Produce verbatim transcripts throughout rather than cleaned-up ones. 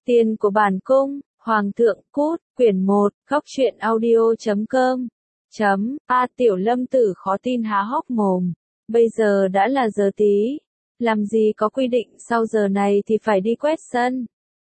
Tiền của bản cung, Hoàng thượng cút, quyển một, góc truyện audio chấm com. Chấm, A Tiểu Lâm Tử khó tin há hốc mồm. Bây giờ đã là giờ tí. Làm gì có quy định sau giờ này thì phải đi quét sân.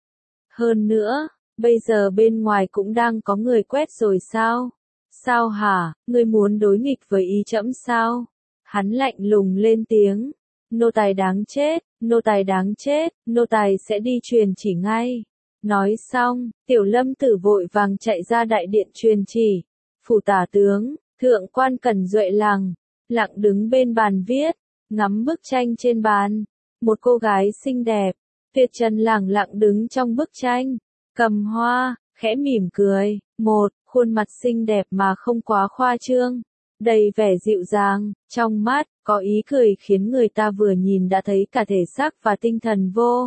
Hơn nữa, bây giờ bên ngoài cũng đang có người quét rồi sao? Sao hả, ngươi muốn đối nghịch với ý trẫm sao? Hắn lạnh lùng lên tiếng. Nô tài đáng chết, nô tài đáng chết, nô tài sẽ đi truyền chỉ ngay. Nói xong, Tiểu Lâm Tử vội vàng chạy ra đại điện truyền chỉ. Phủ tả tướng, thượng quan Cẩn Duệ lặng, lặng đứng bên bàn viết, ngắm bức tranh trên bàn. Một cô gái xinh đẹp, tuyệt trần lẳng lặng đứng trong bức tranh, cầm hoa, khẽ mỉm cười. Một, khuôn mặt xinh đẹp mà không quá khoa trương, đầy vẻ dịu dàng, trong mắt, có ý cười khiến người ta vừa nhìn đã thấy cả thể xác và tinh thần vô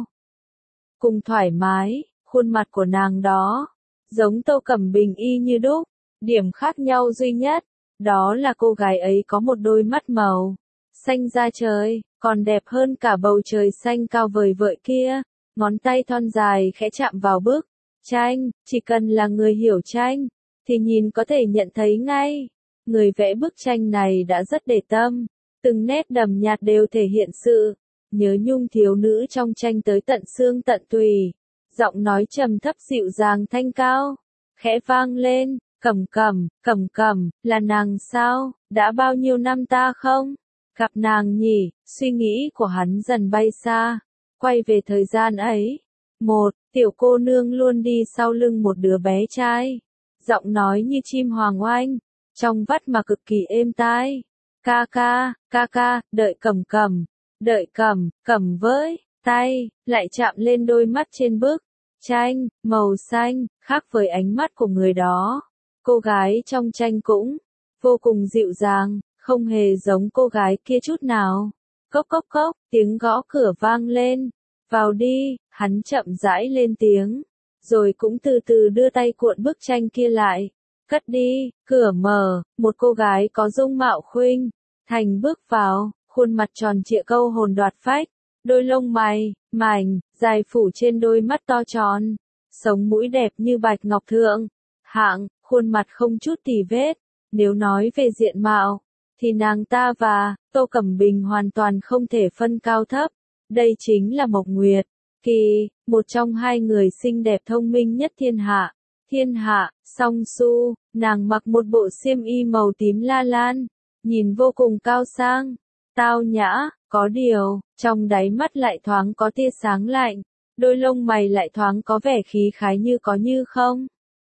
cùng thoải mái. Khuôn mặt của nàng đó, giống Tô Cẩm Bình y như đúc, điểm khác nhau duy nhất, đó là cô gái ấy có một đôi mắt màu xanh da trời, còn đẹp hơn cả bầu trời xanh cao vời vợi kia. Ngón tay thon dài khẽ chạm vào bức tranh, chỉ cần là người hiểu tranh, thì nhìn có thể nhận thấy ngay. Người vẽ bức tranh này đã rất để tâm, từng nét đậm nhạt đều thể hiện sự nhớ nhung thiếu nữ trong tranh tới tận xương tận tùy. Giọng nói trầm thấp dịu dàng thanh cao, khẽ vang lên, Cẩm Cẩm, Cẩm Cẩm, là nàng sao, đã bao nhiêu năm ta không gặp nàng nhỉ? Suy nghĩ của hắn dần bay xa, quay về thời gian ấy. Một, tiểu cô nương luôn đi sau lưng một đứa bé trai, giọng nói như chim hoàng oanh, trong vắt mà cực kỳ êm tai. Ca ca, ca ca, đợi Cẩm Cẩm, đợi Cẩm, Cẩm với, tay, lại chạm lên đôi mắt trên bức tranh, màu xanh, khác với ánh mắt của người đó. Cô gái trong tranh cũng vô cùng dịu dàng, không hề giống cô gái kia chút nào. Cốc cốc cốc, tiếng gõ cửa vang lên. Vào đi, hắn chậm rãi lên tiếng, rồi cũng từ từ đưa tay cuộn bức tranh kia lại. Cất đi, cửa mở, một cô gái có dung mạo khuynh thành bước vào, khuôn mặt tròn trịa câu hồn đoạt phách, đôi lông mày mảnh dài phủ trên đôi mắt to tròn, sống mũi đẹp như bạch ngọc thượng hạng, khuôn mặt không chút tì vết. Nếu nói về diện mạo, thì nàng ta và Tô Cẩm Bình hoàn toàn không thể phân cao thấp. Đây chính là Mộc Nguyệt Kỳ, một trong hai người xinh đẹp thông minh nhất thiên hạ. Thiên hạ, Song Su, nàng mặc một bộ xiêm y màu tím la lan, nhìn vô cùng cao sang, tao nhã, có điều, trong đáy mắt lại thoáng có tia sáng lạnh, đôi lông mày lại thoáng có vẻ khí khái như có như không.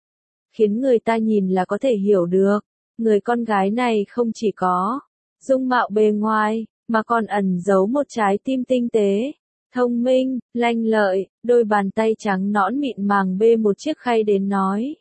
Khiến người ta nhìn là có thể hiểu được, người con gái này không chỉ có dung mạo bề ngoài, mà còn ẩn giấu một trái tim tinh tế, thông minh, lanh lợi. Đôi bàn tay trắng nõn mịn màng bê một chiếc khay đến nói.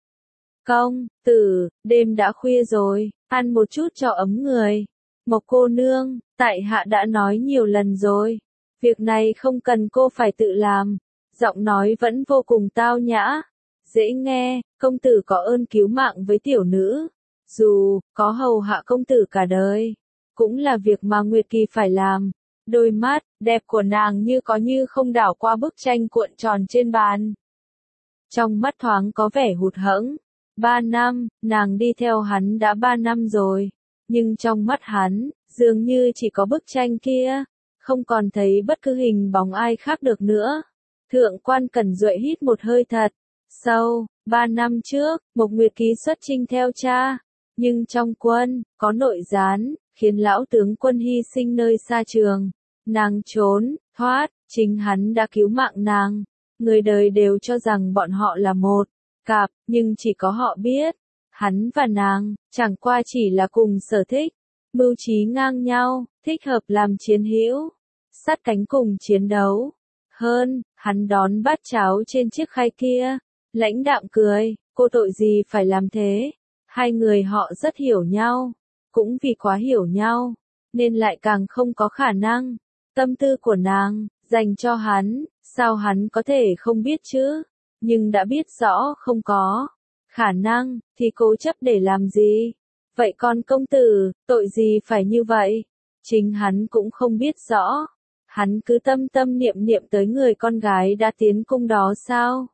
Công tử, đêm đã khuya rồi, ăn một chút cho ấm người. Mộc cô nương, tại hạ đã nói nhiều lần rồi, việc này không cần cô phải tự làm. Giọng nói vẫn vô cùng tao nhã, dễ nghe. Công tử có ơn cứu mạng với tiểu nữ, dù có hầu hạ công tử cả đời, cũng là việc mà Nguyệt Kỳ phải làm. Đôi mắt đẹp của nàng như có như không đảo qua bức tranh cuộn tròn trên bàn. Trong mắt thoáng có vẻ hụt hẫng. Ba năm, nàng đi theo hắn đã ba năm rồi, nhưng trong mắt hắn, dường như chỉ có bức tranh kia, không còn thấy bất cứ hình bóng ai khác được nữa. Thượng quan Cẩn Duệ hít một hơi thật sâu. Ba năm trước, Mộc Nguyệt Ký xuất chinh theo cha, nhưng trong quân, có nội gián, khiến lão tướng quân hy sinh nơi xa trường. Nàng trốn, thoát, chính hắn đã cứu mạng nàng. Người đời đều cho rằng bọn họ là một cặp, nhưng chỉ có họ biết, hắn và nàng, chẳng qua chỉ là cùng sở thích, mưu trí ngang nhau, thích hợp làm chiến hữu, sát cánh cùng chiến đấu. Hơn, hắn đón bát cháo trên chiếc khay kia, lãnh đạm cười, cô tội gì phải làm thế. Hai người họ rất hiểu nhau, cũng vì quá hiểu nhau, nên lại càng không có khả năng. Tâm tư của nàng, dành cho hắn, sao hắn có thể không biết chứ? Nhưng đã biết rõ không có khả năng, thì cố chấp để làm gì? Vậy còn công tử, tội gì phải như vậy? Chính hắn cũng không biết rõ. Hắn cứ tâm tâm niệm niệm tới người con gái đã tiến cung đó sao?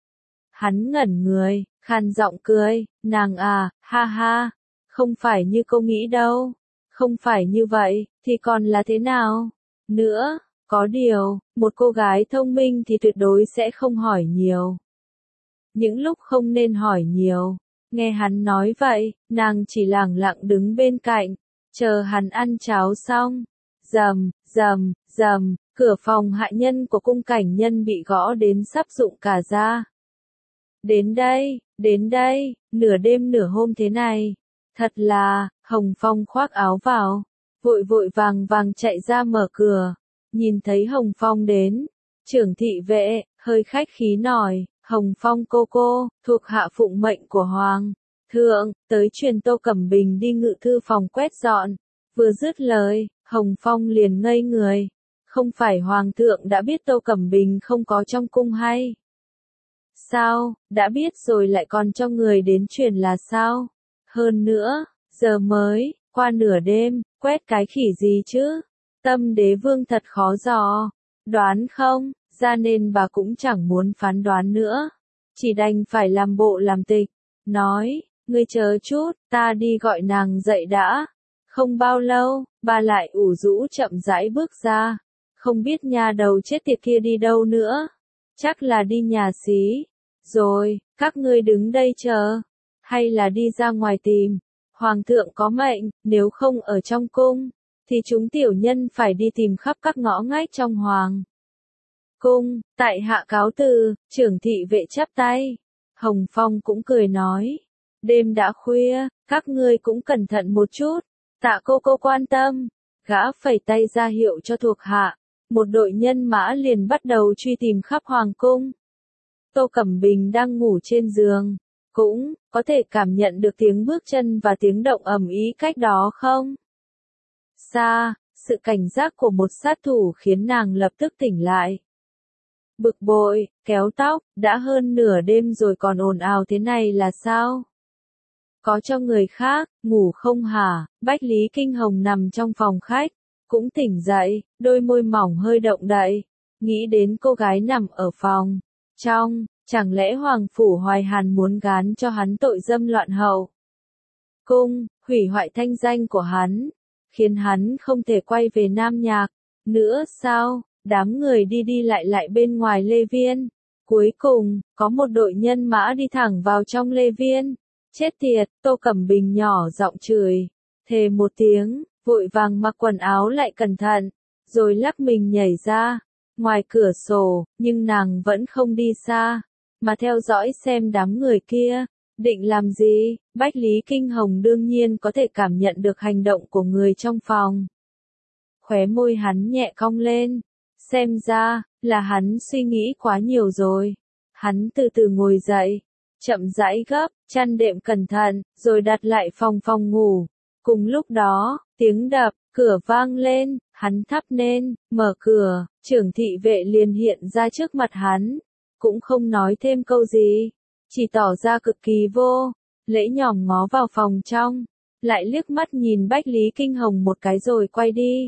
Hắn ngẩn người, khàn giọng cười, nàng à, ha ha, không phải như cô nghĩ đâu, không phải như vậy, thì còn là thế nào? Nữa, có điều, một cô gái thông minh thì tuyệt đối sẽ không hỏi nhiều. Những lúc không nên hỏi nhiều, nghe hắn nói vậy, nàng chỉ lẳng lặng đứng bên cạnh, chờ hắn ăn cháo xong. Rầm, rầm, rầm, cửa phòng hạ nhân của cung cảnh nhân bị gõ đến sắp rụng cả ra. Đến đây, đến đây, nửa đêm nửa hôm thế này. Thật là, Hồng Phong khoác áo vào, vội vội vàng vàng chạy ra mở cửa. Nhìn thấy Hồng Phong đến, trưởng thị vệ, hơi khách khí nói, Hồng Phong cô cô, thuộc hạ phụng mệnh của Hoàng thượng, tới truyền Tô Cẩm Bình đi ngự thư phòng quét dọn. Vừa dứt lời, Hồng Phong liền ngây người. Không phải Hoàng thượng đã biết Tô Cẩm Bình không có trong cung hay? Sao, đã biết rồi lại còn cho người đến truyền là sao? Hơn nữa, giờ mới, qua nửa đêm, quét cái khỉ gì chứ? Tâm đế vương thật khó dò. Đoán không, ra nên bà cũng chẳng muốn phán đoán nữa. Chỉ đành phải làm bộ làm tịch. Nói, ngươi chờ chút, ta đi gọi nàng dậy đã. Không bao lâu, bà lại ủ rũ chậm rãi bước ra. Không biết nhà đầu chết tiệt kia đi đâu nữa. Chắc là đi nhà xí. Rồi, các ngươi đứng đây chờ. Hay là đi ra ngoài tìm. Hoàng thượng có mệnh, nếu không ở trong cung, thì chúng tiểu nhân phải đi tìm khắp các ngõ ngách trong hoàng cung. Tại hạ cáo từ, trưởng thị vệ chắp tay. Hồng Phong cũng cười nói. Đêm đã khuya, các ngươi cũng cẩn thận một chút. Tạ cô cô quan tâm. Gã phẩy tay ra hiệu cho thuộc hạ. Một đội nhân mã liền bắt đầu truy tìm khắp hoàng cung. Tô Cẩm Bình đang ngủ trên giường. Cũng, có thể cảm nhận được tiếng bước chân và tiếng động ầm ĩ cách đó không? Xa, sự cảnh giác của một sát thủ khiến nàng lập tức tỉnh lại. Bực bội, kéo tóc, đã hơn nửa đêm rồi còn ồn ào thế này là sao? Có cho người khác, ngủ không hả? Bách Lý Kinh Hồng nằm trong phòng khách, cũng tỉnh dậy, đôi môi mỏng hơi động đậy, nghĩ đến cô gái nằm ở phòng trong, chẳng lẽ Hoàng Phủ Hoài Hàn muốn gán cho hắn tội dâm loạn hậu cung, hủy hoại thanh danh của hắn, khiến hắn không thể quay về Nam Nhạc nữa sao? Đám người đi đi lại lại bên ngoài Lê Viên. Cuối cùng, có một đội nhân mã đi thẳng vào trong Lê Viên. Chết tiệt, Tô Cẩm Bình nhỏ giọng chửi, thề một tiếng, vội vàng mặc quần áo lại cẩn thận, rồi lắc mình nhảy ra, ngoài cửa sổ, nhưng nàng vẫn không đi xa, mà theo dõi xem đám người kia, định làm gì. Bách Lý Kinh Hồng đương nhiên có thể cảm nhận được hành động của người trong phòng. Khóe môi hắn nhẹ cong lên, xem ra, là hắn suy nghĩ quá nhiều rồi. Hắn từ từ ngồi dậy, chậm rãi gấp, chăn đệm cẩn thận, rồi đặt lại phòng phòng ngủ. Cùng lúc đó, tiếng đập, cửa vang lên, hắn thắp nên, mở cửa, trưởng thị vệ liền hiện ra trước mặt hắn, cũng không nói thêm câu gì, chỉ tỏ ra cực kỳ vô lễ nhòm ngó vào phòng trong, lại liếc mắt nhìn Bách Lý Kinh Hồng một cái rồi quay đi.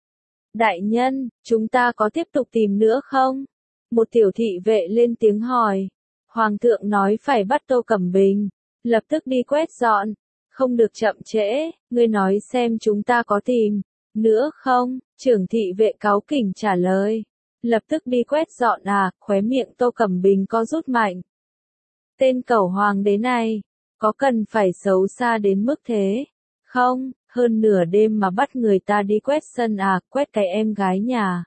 Đại nhân, chúng ta có tiếp tục tìm nữa không? Một tiểu thị vệ lên tiếng hỏi. Hoàng thượng nói phải bắt Tô Cẩm Bình, lập tức đi quét dọn, không được chậm trễ, ngươi nói xem chúng ta có tìm nữa không? Trưởng thị vệ cáu kỉnh trả lời. Lập tức đi quét dọn à? Khóe miệng Tô Cẩm Bình co rút mạnh. Tên cẩu hoàng đế này, có cần phải xấu xa đến mức thế không? Hơn nửa đêm mà bắt người ta đi quét sân à? Quét cái em gái nhà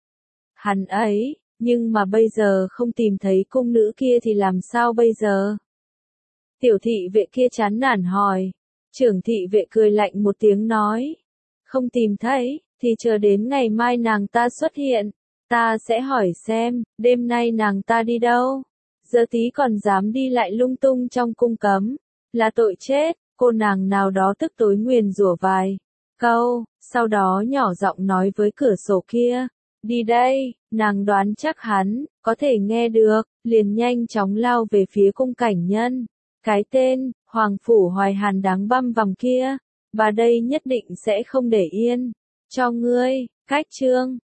hắn ấy. Nhưng mà bây giờ không tìm thấy cung nữ kia thì làm sao bây giờ? Tiểu thị vệ kia chán nản hỏi. Trưởng thị vệ cười lạnh một tiếng nói. Không tìm thấy, thì chờ đến ngày mai nàng ta xuất hiện. Ta sẽ hỏi xem, đêm nay nàng ta đi đâu? Giờ tí còn dám đi lại lung tung trong cung cấm. Là tội chết, cô nàng nào đó tức tối nguyền rủa vài câu, sau đó nhỏ giọng nói với cửa sổ kia. Đi đây, nàng đoán chắc hắn, có thể nghe được, liền nhanh chóng lao về phía cung cảnh nhân. Cái tên, Hoàng Phủ Hoài Hàn đáng băm vằm kia, bà đây nhất định sẽ không để yên. Cho ngươi, cách chương.